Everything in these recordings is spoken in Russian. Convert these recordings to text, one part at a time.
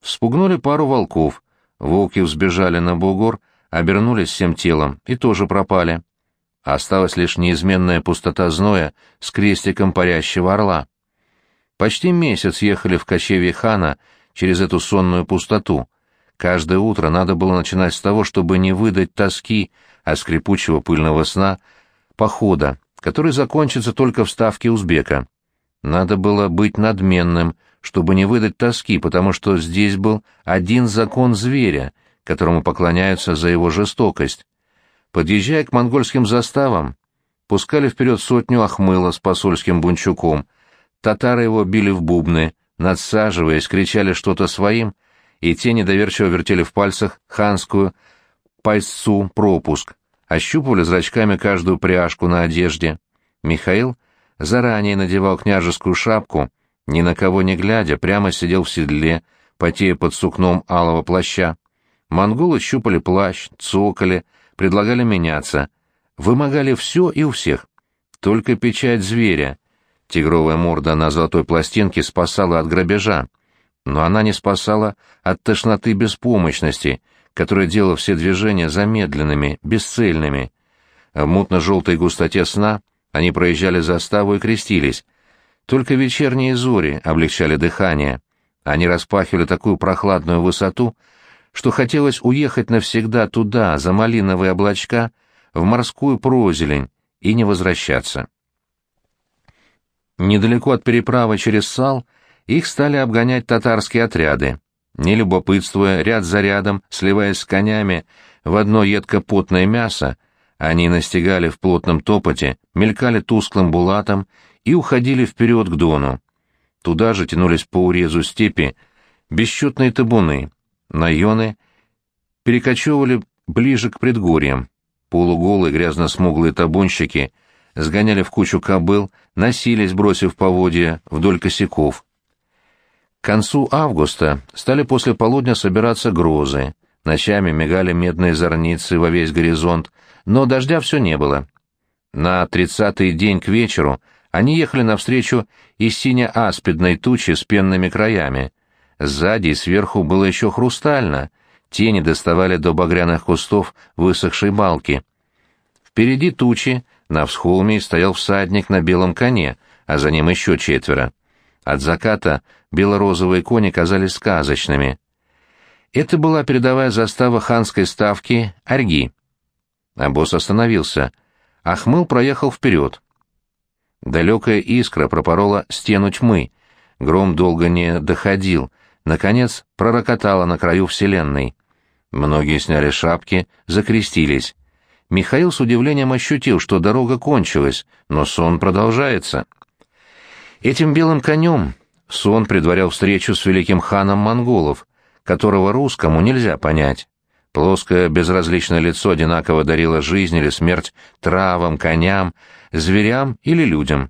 Вспугнули пару волков. Волки взбежали на бугор, обернулись всем телом и тоже пропали. Осталась лишь неизменная пустота зноя с крестиком парящего орла. Почти месяц ехали в кочевье хана через эту сонную пустоту. Каждое утро надо было начинать с того, чтобы не выдать тоски от скрипучего пыльного сна похода, который закончится только в ставке узбека. Надо было быть надменным, чтобы не выдать тоски, потому что здесь был один закон зверя, которому поклоняются за его жестокость. Подъезжая к монгольским заставам, пускали вперед сотню Ахмыла с посольским бунчуком. Татары его били в бубны, надсаживаясь, кричали что-то своим, и те недоверчиво вертели в пальцах ханскую пайсцу пропуск, ощупывали зрачками каждую пряжку на одежде. Михаил заранее надевал княжескую шапку, ни на кого не глядя, прямо сидел в седле, потея под сукном алого плаща. Монголы щупали плащ, цокали, предлагали меняться, вымогали все и у всех. Только печать зверя, тигровая морда на золотой пластинке, спасала от грабежа, но она не спасала от тошноты беспомощности, которая делала все движения замедленными, бесцельными. В мутно-желтой густоте сна они проезжали заставу и крестились. Только вечерние зори облегчали дыхание. Они распахивали такую прохладную высоту, что хотелось уехать навсегда туда, за малиновые облачка, в морскую прозелень, и не возвращаться. Недалеко от переправы через Сал их стали обгонять татарские отряды. Не любопытствуя, ряд за рядом, сливаясь с конями в одно едко-потное мясо, они настигали в плотном топоте, мелькали тусклым булатом и уходили вперед к Дону. Туда же тянулись по урезу степи бесчетные табуны. Наёны перекочевывали ближе к предгорьям. Полуголые грязно-смуглые табунщики сгоняли в кучу кобыл, носились, бросив поводья вдоль косяков. К концу августа стали после полудня собираться грозы. Ночами мигали медные зорницы во весь горизонт, но дождя все не было. На 30-й день к вечеру они ехали навстречу из сине-аспидной тучи с пенными краями. Сзади и сверху было еще хрустально, тени доставали до багряных кустов высохшей балки. Впереди тучи, на всхолме стоял всадник на белом коне, а за ним еще 4. От заката бело-розовые кони казались сказочными. Это была передовая застава ханской ставки Орги. Обоз остановился. Ахмыл проехал вперед. Далекая искра пропорола стену тьмы. Гром долго не доходил. Наконец пророкотало на краю вселенной. Многие сняли шапки, закрестились. Михаил с удивлением ощутил, что дорога кончилась, но сон продолжается. Этим белым конем сон предварял встречу с великим ханом монголов, которого русскому нельзя понять. Плоское безразличное лицо одинаково дарило жизнь или смерть травам, коням, зверям или людям.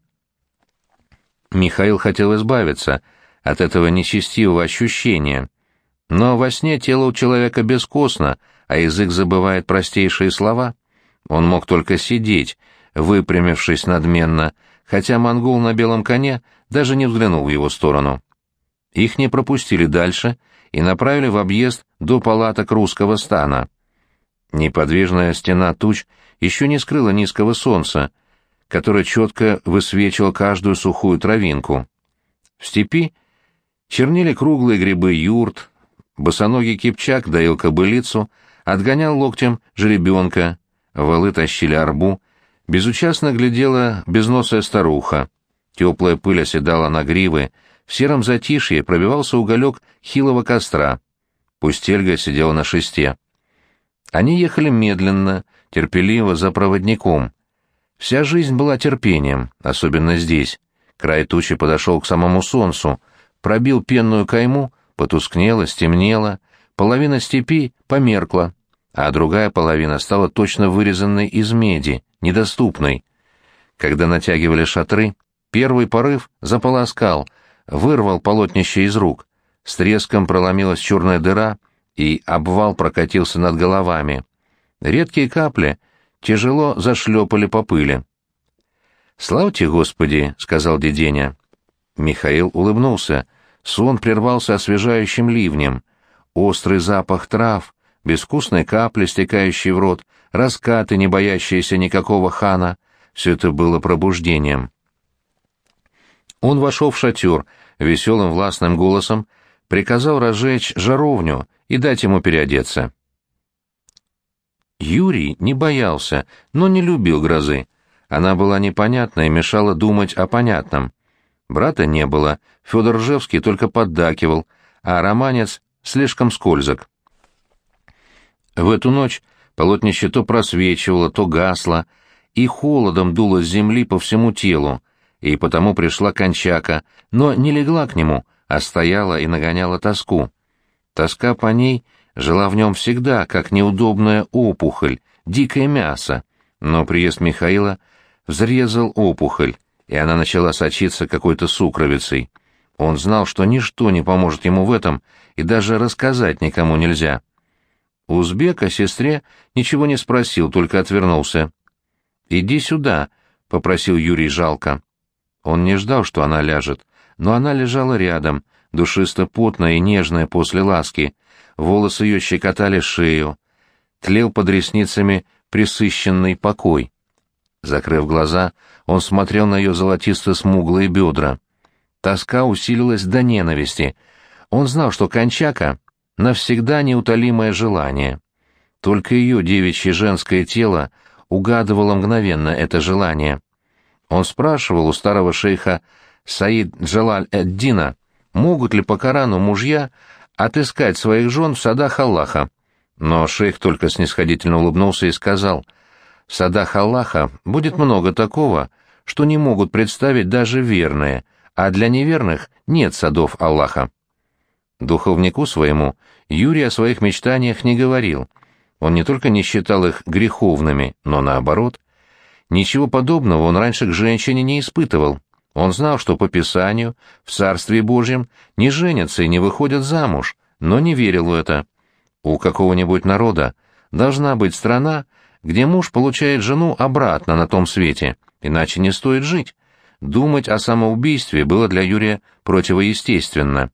Михаил хотел избавиться от этого нечестивого ощущения, но во сне тело у человека бескостно, а язык забывает простейшие слова. Он мог только сидеть, выпрямившись надменно, хотя монгол на белом коне даже не взглянул в его сторону. Их не пропустили дальше и направили в объезд до палаток русского стана. Неподвижная стена туч еще не скрыла низкого солнца, которое четко высвечивало каждую сухую травинку. В степи чернели круглые грибы юрт, босоногий кипчак доил кобылицу, отгонял локтем жеребенка, валы тащили арбу, безучастно глядела безносая старуха. Теплая пыль оседала на гривы, в сером затишье пробивался уголек хилого костра. Пустельга сидела на шесте. Они ехали медленно, терпеливо за проводником. Вся жизнь была терпением, особенно здесь. Край тучи подошел к самому солнцу, пробил пенную кайму, потускнело, стемнело, половина степи померкла, а другая половина стала точно вырезанной из меди, недоступной. Когда натягивали шатры, первый порыв заполоскал, вырвал полотнище из рук, с треском проломилась черная дыра, и обвал прокатился над головами. Редкие капли тяжело зашлепали по пыли. «Слава тебе, Господи!» — сказал Деденя. Михаил улыбнулся. сон прервался освежающим ливнем. Острый запах трав, безвкусные капли, стекающие в рот, раскаты, не боящиеся никакого хана — все это было пробуждением. Он вошел в шатер, веселым властным голосом приказал разжечь жаровню и дать ему переодеться. Юрий не боялся, но не любил грозы. Она была непонятна и мешала думать о понятном. Брата не было, Федор Ржевский только поддакивал, а романец слишком скользок. В эту ночь полотнище то просвечивало, то гасло, и холодом дуло с земли по всему телу, и потому пришла Кончака, но не легла к нему, а стояла и нагоняла тоску. Тоска по ней жила в нем всегда, как неудобная опухоль, дикое мясо, но приезд Михаила взрезал опухоль, и она начала сочиться какой-то сукровицей. Он знал, что ничто не поможет ему в этом, и даже рассказать никому нельзя. Узбек о сестре ничего не спросил, только отвернулся. «Иди сюда», — попросил Юрий жалко. Он не ждал, что она ляжет, но она лежала рядом, душисто-потная и нежная после ласки. Волосы ее щекотали шею. Тлел под ресницами пресыщенный покой. Закрыв глаза, он смотрел на ее золотисто-смуглые бедра. Тоска усилилась до ненависти. Он знал, что Кончака — навсегда неутолимое желание. Только ее девичье женское тело угадывало мгновенно это желание. Он спрашивал у старого шейха Саид Джалаль-эд-Дина, могут ли по Корану мужья отыскать своих жен в садах Аллаха. Но шейх только снисходительно улыбнулся и сказал: «В садах Аллаха будет много такого, что не могут представить даже верные, а для неверных нет садов Аллаха». Духовнику своему Юрий о своих мечтаниях не говорил. Он не только не считал их греховными, но наоборот. Ничего подобного он раньше к женщине не испытывал. Он знал, что по Писанию в Царстве Божьем не женятся и не выходят замуж, но не верил в это. У какого-нибудь народа должна быть страна, где муж получает жену обратно на том свете, иначе не стоит жить. Думать о самоубийстве было для Юрия противоестественно.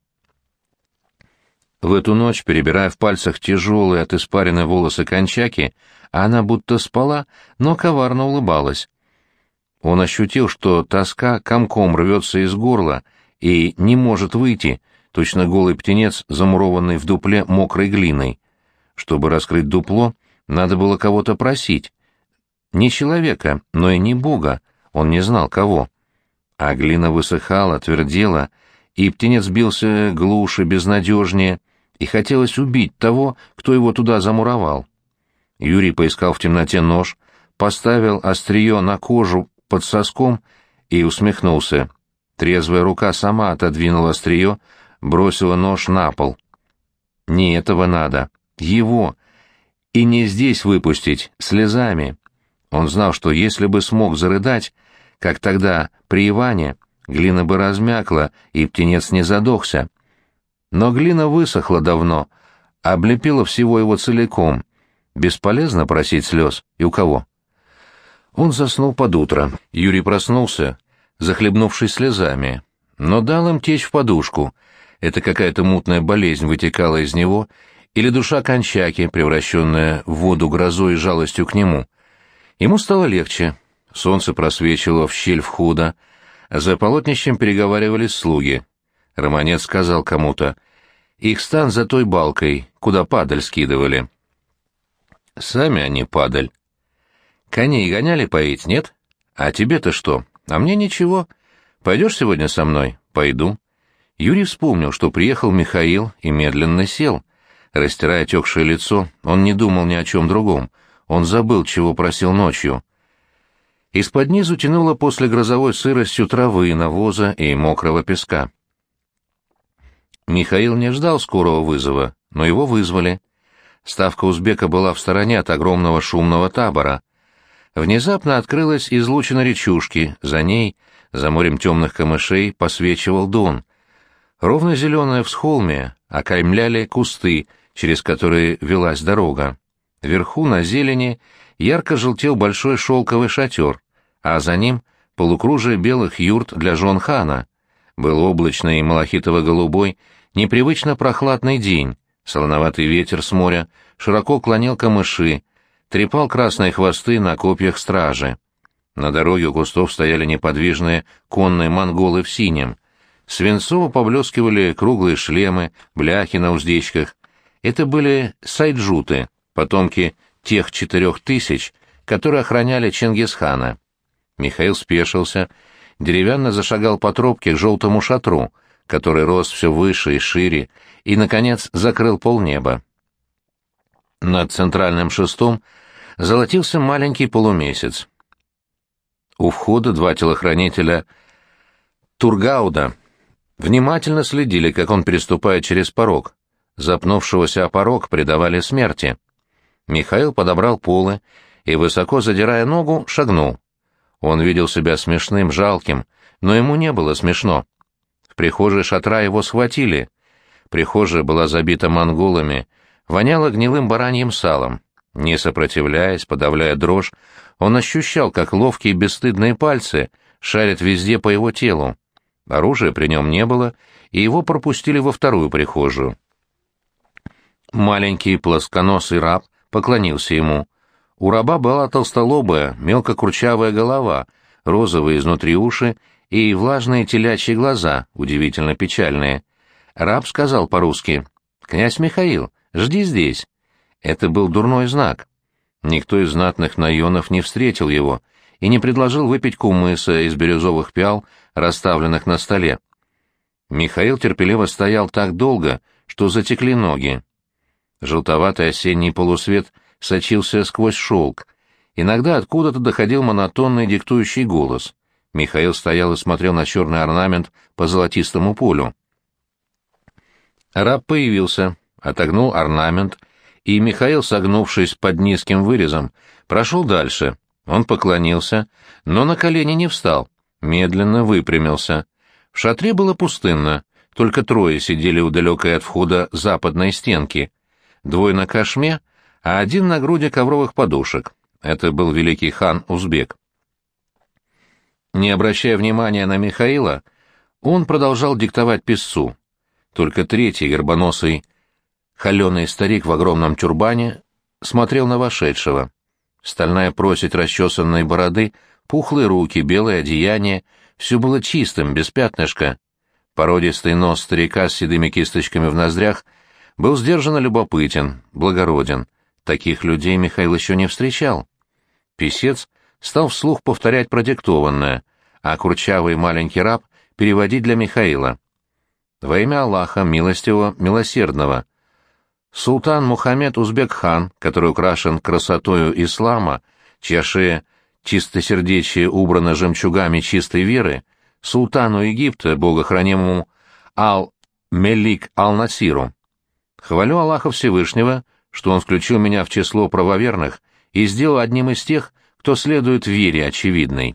В эту ночь, перебирая в пальцах тяжелые от испарины волосы Кончаки, она будто спала, но коварно улыбалась. Он ощутил, что тоска комком рвется из горла и не может выйти, точно голый птенец, замурованный в дупле мокрой глиной. Чтобы раскрыть дупло, надо было кого-то просить. Не человека, но и не Бога, он не знал кого. А глина высыхала, твердела, и птенец бился глуше, безнадежнее, и хотелось убить того, кто его туда замуровал. Юрий поискал в темноте нож, поставил острие на кожу под соском и усмехнулся. Трезвая рука сама отодвинула острие, бросила нож на пол. Не этого надо, его. И не здесь выпустить, слезами. Он знал, что если бы смог зарыдать, как тогда при Иване, глина бы размякла, и птенец не задохся. Но глина высохла давно, облепила всего его целиком. Бесполезно просить слез. И у кого? Он заснул под утро. Юрий проснулся, захлебнувшись слезами, но дал им течь в подушку. Это какая-то мутная болезнь вытекала из него, или душа Кончаки, превращенная в воду грозой и жалостью к нему. Ему стало легче. Солнце просвечивало в щель входа. За полотнищем переговаривались слуги. Романец сказал кому-то: «Их стан за той балкой, куда падаль скидывали». Сами они падаль. Коней гоняли поить, нет? А тебе-то что? А мне ничего. Пойдешь сегодня со мной? Пойду. Юрий вспомнил, что приехал Михаил, и медленно сел. Растирая отекшее лицо, он не думал ни о чем другом. Он забыл, чего просил ночью. Из-под низу тянуло после грозовой сыростью травы, навоза и мокрого песка. Михаил не ждал скорого вызова, но его вызвали. Ставка узбека была в стороне от огромного шумного табора. Внезапно открылась излучина речушки, за ней, за морем темных камышей, посвечивал Дон. Ровно зеленое всхолмье окаймляли кусты, через которые велась дорога. Вверху на зелени ярко желтел большой шелковый шатер, а за ним полукружие белых юрт для жен хана. Был облачный и малахитово-голубой, непривычно прохладный день, солоноватый ветер с моря широко клонил камыши, трепал красные хвосты на копьях стражи. На дороге у кустов стояли неподвижные конные монголы в синем. Свинцово поблескивали круглые шлемы, бляхи на уздечках. Это были сайджуты, потомки тех 4000, которые охраняли Чингисхана. Михаил спешился, деревянно зашагал по тропке к желтому шатру, который рос все выше и шире, и, наконец, закрыл полнеба. Над центральным шестом золотился маленький полумесяц. У входа два телохранителя Тургауда внимательно следили, как он переступает через порог. Запнувшегося о порог предавали смерти. Михаил подобрал полы и, высоко задирая ногу, шагнул. Он видел себя смешным, жалким, но ему не было смешно. В прихожей шатра его схватили. Прихожая была забита монголами, воняла гнилым бараньим салом. Не сопротивляясь, подавляя дрожь, он ощущал, как ловкие бесстыдные пальцы шарят везде по его телу. Оружия при нем не было, и его пропустили во вторую прихожую. Маленький плосконосый раб поклонился ему. У раба была толстолобая, мелкокурчавая голова, розовые изнутри уши и влажные телячьи глаза, удивительно печальные. Раб сказал по-русски: «Князь Михаил, жди здесь». Это был дурной знак. Никто из знатных наёнов не встретил его и не предложил выпить кумыса из бирюзовых пиал, расставленных на столе. Михаил терпеливо стоял так долго, что затекли ноги. Желтоватый осенний полусвет сочился сквозь шелк. Иногда откуда-то доходил монотонный диктующий голос. Михаил стоял и смотрел на черный орнамент по золотистому полю. Раб появился, отогнул орнамент, и Михаил, согнувшись под низким вырезом, прошел дальше. Он поклонился, но на колени не встал, медленно выпрямился. В шатре было пустынно, только трое сидели у далекой от входа западной стенки. Двое на кошме, а один на груди ковровых подушек. Это был великий хан Узбек. Не обращая внимания на Михаила, он продолжал диктовать писцу. Только третий, горбоносый, холеный старик в огромном тюрбане, смотрел на вошедшего. Стальная просить расчесанной бороды, пухлые руки, белое одеяние — все было чистым, без пятнышка. Породистый нос старика с седыми кисточками в ноздрях был сдержанно любопытен, благороден. Таких людей Михаил еще не встречал. Писец стал вслух повторять продиктованное, а курчавый маленький раб переводить для Михаила. «Во имя Аллаха, милостивого, милосердного, султан Мухаммед Узбек-хан, который украшен красотою ислама, чья шея чистосердечие убрано жемчугами чистой веры, султану Египта, богохранимому Ал-Мелик Ал-Насиру. Хвалю Аллаха Всевышнего, что он включил меня в число правоверных и сделал одним из тех, кто следует вере очевидной.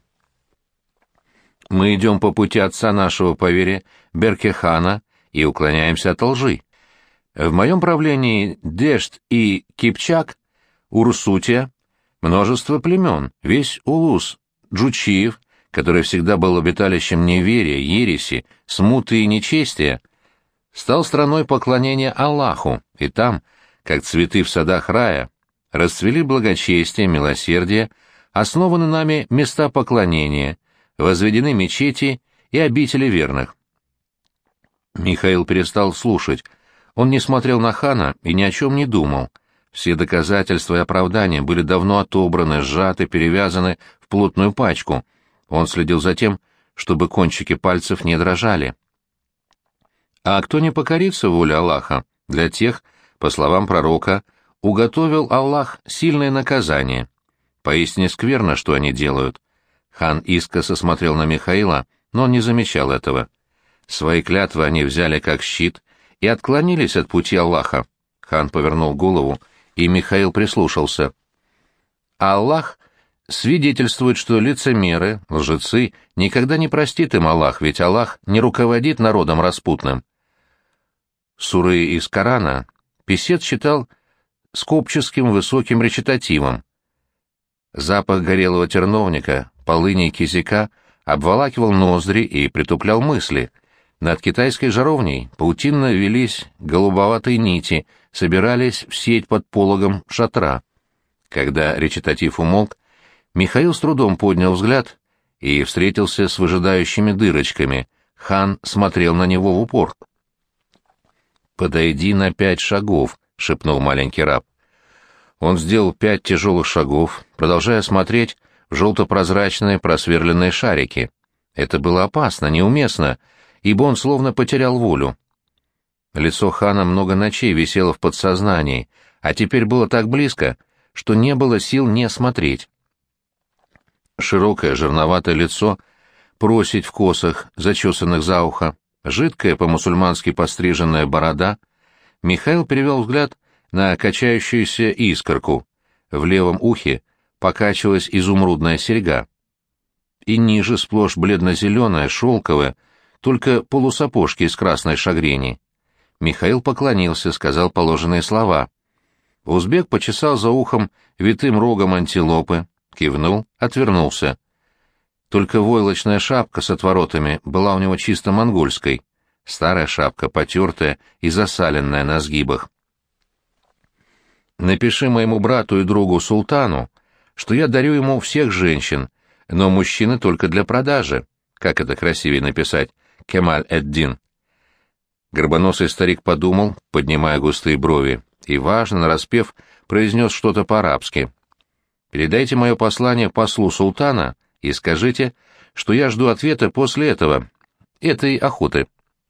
Мы идем по пути отца нашего по вере Берке-хана и уклоняемся от лжи. В моем правлении Дешт и Кипчак, Урсутия, множество племен, весь Улус, Джучиев, который всегда был обиталищем неверия, ереси, смуты и нечестия, стал страной поклонения Аллаху, и там, как цветы в садах рая, расцвели благочестие, милосердие, основаны нами места поклонения, возведены мечети и обители верных. Михаил перестал слушать. Он не смотрел на хана и ни о чем не думал. Все доказательства и оправдания были давно отобраны, сжаты, перевязаны в плотную пачку. Он следил за тем, чтобы кончики пальцев не дрожали. А кто не покорится воле Аллаха, для тех, по словам пророка, уготовил Аллах сильное наказание. Поистине скверно, что они делают. Хан искоса смотрел на Михаила, но он не замечал этого. Свои клятвы они взяли как щит и отклонились от пути Аллаха. Хан повернул голову, и Михаил прислушался. Аллах свидетельствует, что лицемеры, лжецы, никогда не простит им Аллах, ведь Аллах не руководит народом распутным. Суры из Корана писец читал скопческим высоким речитативом. Запах горелого терновника, полыни и кизяка обволакивал ноздри и притуплял мысли. Над китайской жаровней паутинно велись голубоватые нити, собирались в сеть под пологом шатра. Когда речитатив умолк, Михаил с трудом поднял взгляд и встретился с выжидающими дырочками. Хан смотрел на него в упор. «Подойди на 5 шагов», — шепнул маленький раб. Он сделал 5 тяжелых шагов, продолжая смотреть в желто-прозрачные просверленные шарики. Это было опасно, неуместно, ибо он словно потерял волю. Лицо хана много ночей висело в подсознании, а теперь было так близко, что не было сил не смотреть. Широкое жирноватое лицо, проседь в косах, зачесанных за ухо, жидкая по-мусульмански постриженная борода. Михаил перевел взгляд на качающуюся искорку. В левом ухе покачивалась изумрудная серьга. И ниже сплошь бледно-зеленая, шелковая, только полусапожки из красной шагрени. Михаил поклонился, сказал положенные слова. Узбек почесал за ухом витым рогом антилопы, кивнул, отвернулся. Только войлочная шапка с отворотами была у него чисто монгольской. Старая шапка, потертая и засаленная на сгибах. «Напиши моему брату и другу Султану, что я дарю ему всех женщин, но мужчины только для продажи. Как это красивее написать? Кемаль-эд-Дин». Горбоносый старик подумал, поднимая густые брови, и, важно, нараспев, произнес что-то по-арабски. «Передайте мое послание послу султана и скажите, что я жду ответа после этой охоты.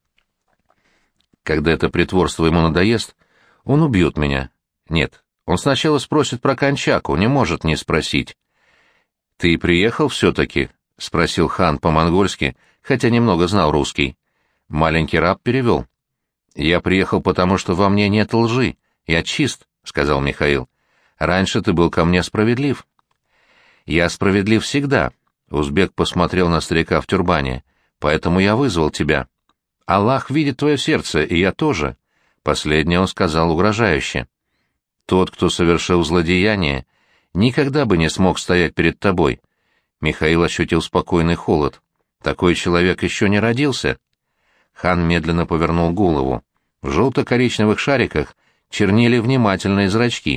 Когда это притворство ему надоест, он убьет меня. Нет, он сначала спросит про Кончаку, не может не спросить». «Ты приехал все-таки?» — спросил хан по-монгольски, хотя немного знал русский. Маленький раб перевел. «Я приехал, потому что во мне нет лжи. Я чист», — сказал Михаил. «Раньше ты был ко мне справедлив». «Я справедлив всегда», — узбек посмотрел на старика в тюрбане. «Поэтому я вызвал тебя. Аллах видит твое сердце, и я тоже». Последнее он сказал угрожающе. «Тот, кто совершил злодеяние, никогда бы не смог стоять перед тобой». Михаил ощутил спокойный холод. «Такой человек еще не родился». Хан медленно повернул голову. В желто-коричневых шариках чернели внимательные зрачки.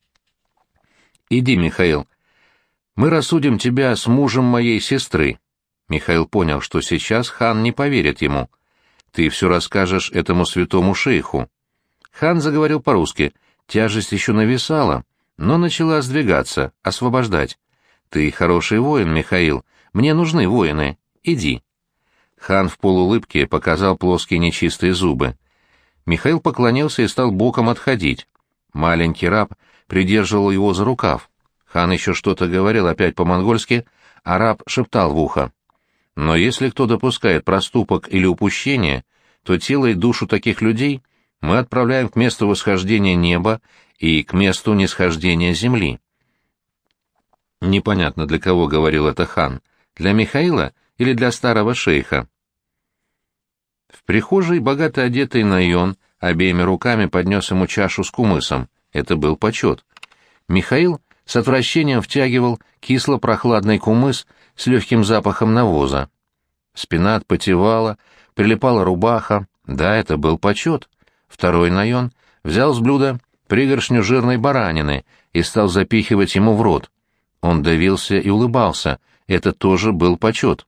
«Иди, Михаил. Мы рассудим тебя с мужем моей сестры». Михаил понял, что сейчас хан не поверит ему. «Ты все расскажешь этому святому шейху». Хан заговорил по-русски. Тяжесть еще нависала, но начала сдвигаться, освобождать. «Ты хороший воин, Михаил. Мне нужны воины. Иди». Хан в полуулыбке показал плоские нечистые зубы. Михаил поклонился и стал боком отходить. Маленький раб придерживал его за рукав. Хан еще что-то говорил опять по-монгольски, а раб шептал в ухо. «Но если кто допускает проступок или упущение, то тело и душу таких людей мы отправляем к месту восхождения неба и к месту нисхождения земли». Непонятно, для кого говорил это хан. Для Михаила или для старого шейха? В прихожей богато одетый Найон обеими руками поднес ему чашу с кумысом. Это был почет. Михаил с отвращением втягивал кисло-прохладный кумыс с легким запахом навоза. Спина отпотевала, прилипала рубаха. Да, это был почет. Второй Найон взял с блюда пригоршню жирной баранины и стал запихивать ему в рот. Он давился и улыбался. Это тоже был почет.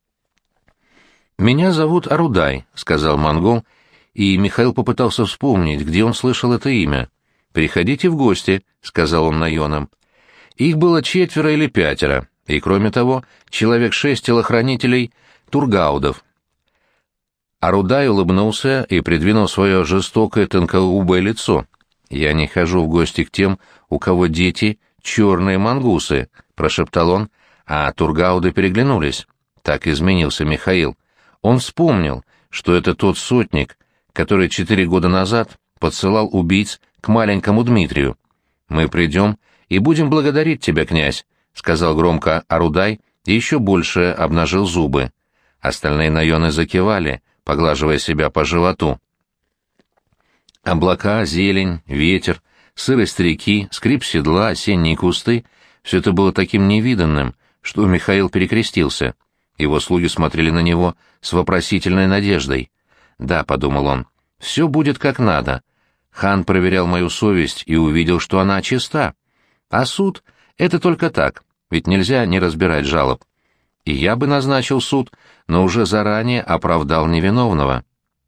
«Меня зовут Арудай», — сказал монгол, и Михаил попытался вспомнить, где он слышал это имя. «Приходите в гости», — сказал он Найонам. Их было 4 или 5, и, кроме того, человек 6 телохранителей тургаудов. Арудай улыбнулся и придвинул свое жестокое тонкогубое лицо. «Я не хожу в гости к тем, у кого дети черные мангусы», — прошептал он, а тургауды переглянулись. Так изменился Михаил. Он вспомнил, что это тот сотник, который 4 года назад подсылал убийц к маленькому Дмитрию. «Мы придем и будем благодарить тебя, князь», — сказал громко Арудай и еще больше обнажил зубы. Остальные наёны закивали, поглаживая себя по животу. Облака, зелень, ветер, сырость реки, скрип седла, осенние кусты — все это было таким невиданным, что Михаил перекрестился. Его слуги смотрели на него с вопросительной надеждой. «Да», — подумал он, — «все будет как надо. Хан проверял мою совесть и увидел, что она чиста. А суд — это только так, ведь нельзя не разбирать жалоб. И я бы назначил суд, но уже заранее оправдал невиновного».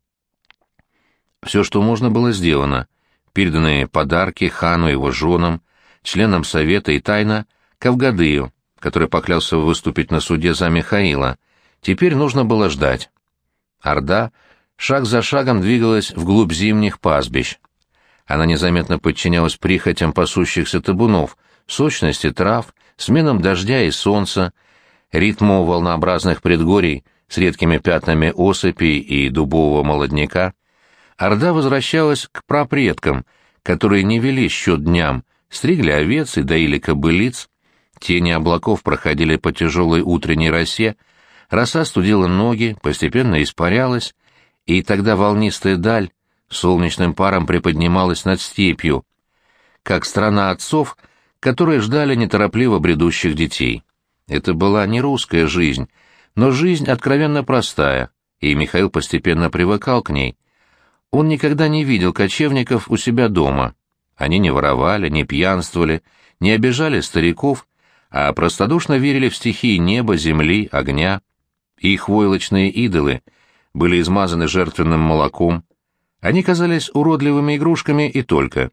Все, что можно, было сделано. Переданные подарки хану и его женам, членам совета и тайна Кавгадыю, который поклялся выступить на суде за Михаила. Теперь нужно было ждать. Орда шаг за шагом двигалась вглубь зимних пастбищ. Она незаметно подчинялась прихотям пасущихся табунов, сочности трав, сменам дождя и солнца, ритму волнообразных предгорий с редкими пятнами осыпей и дубового молодняка. Орда возвращалась к прапредкам, которые не вели счет дням, стригли овец и доили кобылиц. Тени облаков проходили по тяжелой утренней росе, роса студила ноги, постепенно испарялась, и тогда волнистая даль солнечным паром приподнималась над степью, как страна отцов, которые ждали неторопливо бредущих детей. Это была не русская жизнь, но жизнь откровенно простая, и Михаил постепенно привыкал к ней. Он никогда не видел кочевников у себя дома. Они не воровали, не пьянствовали, не обижали стариков, а простодушно верили в стихии неба, земли, огня. Их войлочные идолы были измазаны жертвенным молоком. Они казались уродливыми игрушками и только.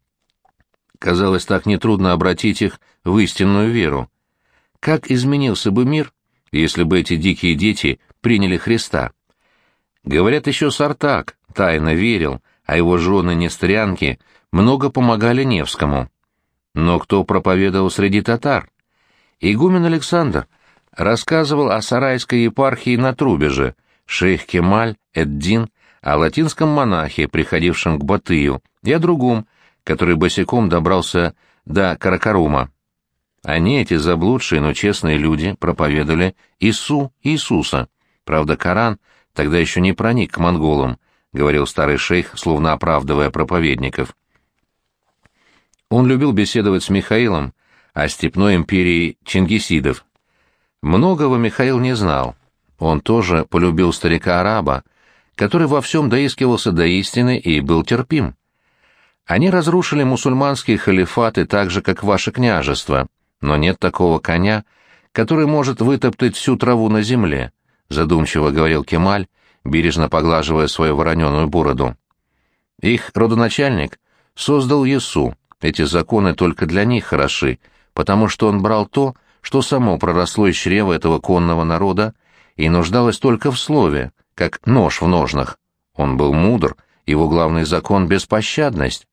Казалось, так нетрудно обратить их в истинную веру. Как изменился бы мир, если бы эти дикие дети приняли Христа? Говорят, еще Сартак тайно верил, а его жены-нестрянки много помогали Невскому. Но кто проповедовал среди татар? Игумен Александр рассказывал о сарайской епархии на Трубеже, шейх Кемаль эд-Дин, о латинском монахе, приходившем к Батыю, и о другом, который босиком добрался до Каракарума. Они, эти заблудшие, но честные люди, проповедовали Иисуса. Правда, Коран тогда еще не проник к монголам, — говорил старый шейх, словно оправдывая проповедников. Он любил беседовать с Михаилом о степной империи чингисидов. Многого Михаил не знал. Он тоже полюбил старика-араба, который во всем доискивался до истины и был терпим. Они разрушили мусульманские халифаты так же, как ваше княжество, но нет такого коня, который может вытоптать всю траву на земле, — задумчиво говорил Кемаль, бережно поглаживая свою вороненую бороду. Их родоначальник создал Иису. Эти законы только для них хороши, потому что он брал то, что само проросло из чрева этого конного народа, и нуждалось только в слове, как нож в ножнах. Он был мудр, его главный закон — беспощадность.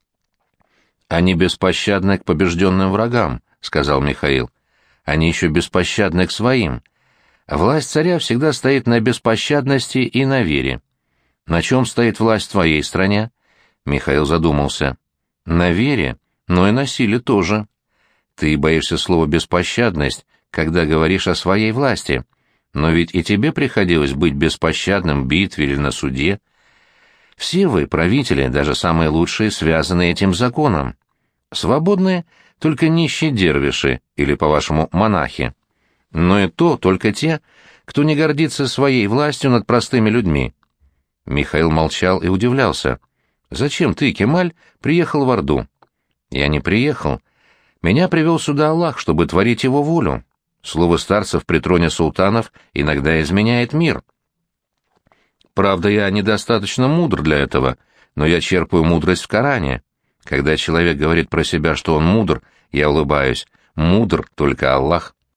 «Они беспощадны к побежденным врагам», — сказал Михаил. «Они еще беспощадны к своим. Власть царя всегда стоит на беспощадности и на вере. На чем стоит власть в твоей стране?» Михаил задумался. «На вере, но и на силе тоже. Ты боишься слова «беспощадность», когда говоришь о своей власти. Но ведь и тебе приходилось быть беспощадным в битве или на суде. Все вы, правители, даже самые лучшие, связаны этим законом. Свободные — только нищие дервиши, или, по-вашему, монахи. Но и то только те, кто не гордится своей властью над простыми людьми». Михаил молчал и удивлялся. «Зачем ты, Кемаль, приехал в Орду?» «Я не приехал. Меня привел сюда Аллах, чтобы творить его волю. Слово старцев при троне султанов иногда изменяет мир. Правда, я недостаточно мудр для этого, но я черпаю мудрость в Коране. Когда человек говорит про себя, что он мудр, я улыбаюсь. Мудр только Аллах».